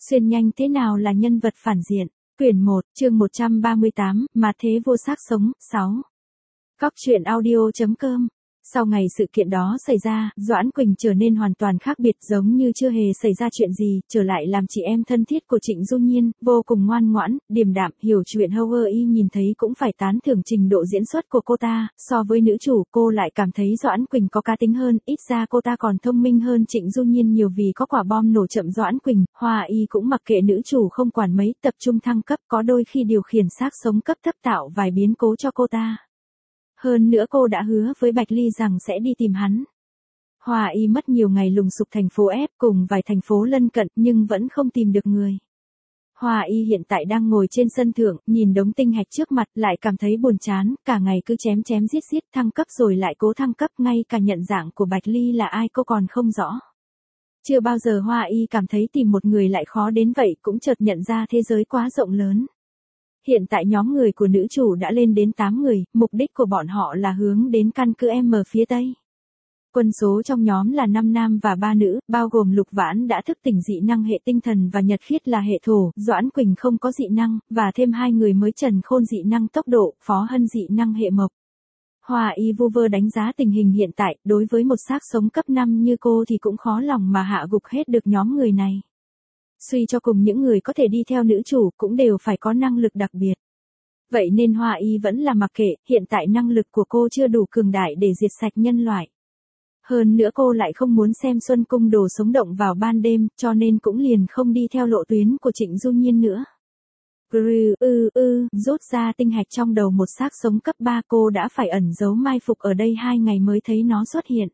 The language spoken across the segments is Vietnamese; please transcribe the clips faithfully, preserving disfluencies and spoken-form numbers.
Xuyên nhanh thế nào là nhân vật phản diện? Quyển một, chương một trăm ba mươi tám, mà thế vô xác sống, sáu. Góc truyện audio chấm com. Sau ngày sự kiện đó xảy ra, Doãn Quỳnh trở nên hoàn toàn khác biệt, giống như chưa hề xảy ra chuyện gì, trở lại làm chị em thân thiết của Trịnh Du Nhiên, vô cùng ngoan ngoãn, điềm đạm, hiểu chuyện. Howard y nhìn thấy cũng phải tán thưởng trình độ diễn xuất của cô ta, so với nữ chủ, cô lại cảm thấy Doãn Quỳnh có cá tính hơn, ít ra cô ta còn thông minh hơn Trịnh Du Nhiên nhiều vì có quả bom nổ chậm. Doãn Quỳnh, Hoa y cũng mặc kệ nữ chủ không quản mấy, tập trung thăng cấp, có đôi khi điều khiển xác sống cấp thấp tạo vài biến cố cho cô ta. Hơn nữa cô đã hứa với Bạch Ly rằng sẽ đi tìm hắn. Hoa y mất nhiều ngày lùng sục thành phố F cùng vài thành phố lân cận nhưng vẫn không tìm được người. Hoa y hiện tại đang ngồi trên sân thượng, nhìn đống tinh hạch trước mặt lại cảm thấy buồn chán, cả ngày cứ chém chém giết giết, thăng cấp rồi lại cố thăng cấp, ngay cả nhận dạng của Bạch Ly là ai cô còn không rõ. Chưa bao giờ Hoa y cảm thấy tìm một người lại khó đến vậy, cũng chợt nhận ra thế giới quá rộng lớn. Hiện tại nhóm người của nữ chủ đã lên đến tám người, mục đích của bọn họ là hướng đến căn cứ M phía Tây. Quân số trong nhóm là năm nam và ba nữ, bao gồm Lục Vãn đã thức tỉnh dị năng hệ tinh thần và Nhật Khiết là hệ thổ, Doãn Quỳnh không có dị năng, và thêm hai người mới Trần Khôn dị năng tốc độ, Phó Hân dị năng hệ mộc. Hoa y vu vơ đánh giá tình hình hiện tại, đối với một xác sống cấp năm như cô thì cũng khó lòng mà hạ gục hết được nhóm người này. Suy cho cùng những người có thể đi theo nữ chủ cũng đều phải có năng lực đặc biệt. Vậy nên Hoa y vẫn là mặc kệ, hiện tại năng lực của cô chưa đủ cường đại để diệt sạch nhân loại. Hơn nữa cô lại không muốn xem Xuân Cung đồ sống động vào ban đêm, cho nên cũng liền không đi theo lộ tuyến của Trịnh Du Nhiên nữa. Grư, ư, ư, rút ra tinh hạch trong đầu một xác sống cấp ba, cô đã phải ẩn giấu mai phục ở đây hai ngày mới thấy nó xuất hiện.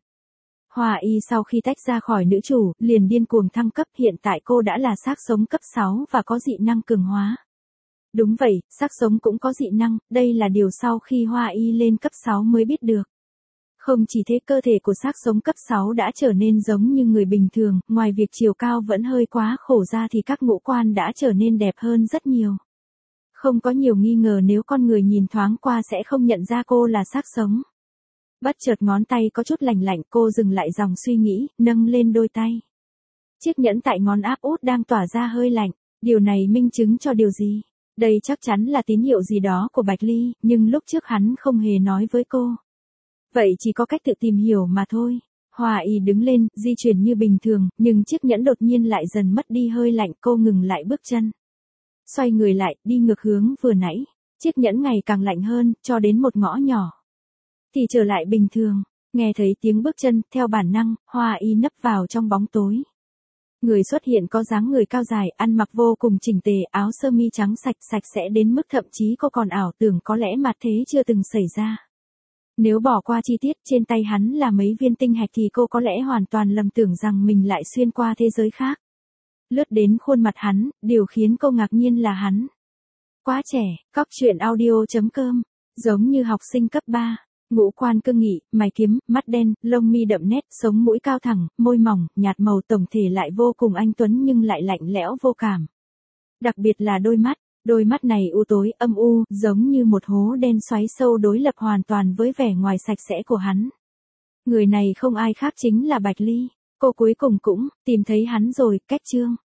Hoa y sau khi tách ra khỏi nữ chủ, liền điên cuồng thăng cấp, hiện tại cô đã là xác sống cấp sáu và có dị năng cường hóa. Đúng vậy, xác sống cũng có dị năng, đây là điều sau khi Hoa y lên cấp sáu mới biết được. Không chỉ thế, cơ thể của xác sống cấp sáu đã trở nên giống như người bình thường, ngoài việc chiều cao vẫn hơi quá khổ ra thì các ngũ quan đã trở nên đẹp hơn rất nhiều. Không có nhiều nghi ngờ, nếu con người nhìn thoáng qua sẽ không nhận ra cô là xác sống. Bất chợt ngón tay có chút lành lạnh, cô dừng lại dòng suy nghĩ, nâng lên đôi tay. Chiếc nhẫn tại ngón áp út đang tỏa ra hơi lạnh, điều này minh chứng cho điều gì? Đây chắc chắn là tín hiệu gì đó của Bạch Ly, nhưng lúc trước hắn không hề nói với cô. Vậy chỉ có cách tự tìm hiểu mà thôi. Hoa y đứng lên, di chuyển như bình thường, nhưng chiếc nhẫn đột nhiên lại dần mất đi hơi lạnh, cô ngừng lại bước chân. Xoay người lại, đi ngược hướng vừa nãy. Chiếc nhẫn ngày càng lạnh hơn, cho đến một ngõ nhỏ thì trở lại bình thường. Nghe thấy tiếng bước chân, theo bản năng, Hoa y nấp vào trong bóng tối. Người xuất hiện có dáng người cao dài, ăn mặc vô cùng chỉnh tề, áo sơ mi trắng sạch sạch sẽ đến mức thậm chí cô còn ảo tưởng có lẽ mặt thế chưa từng xảy ra. Nếu bỏ qua chi tiết trên tay hắn là mấy viên tinh hạch thì cô có lẽ hoàn toàn lầm tưởng rằng mình lại xuyên qua thế giới khác. Lướt đến khuôn mặt hắn, điều khiến cô ngạc nhiên là hắn quá trẻ. Góc truyện audio chấm com. Giống như học sinh cấp ba. Ngũ quan cương nghị, mày kiếm, mắt đen, lông mi đậm nét, sống mũi cao thẳng, môi mỏng, nhạt màu, tổng thể lại vô cùng anh tuấn nhưng lại lạnh lẽo vô cảm. Đặc biệt là đôi mắt, đôi mắt này u tối, âm u, giống như một hố đen xoáy sâu, đối lập hoàn toàn với vẻ ngoài sạch sẽ của hắn. Người này không ai khác chính là Bạch Ly. Cô cuối cùng cũng tìm thấy hắn rồi, cách chương.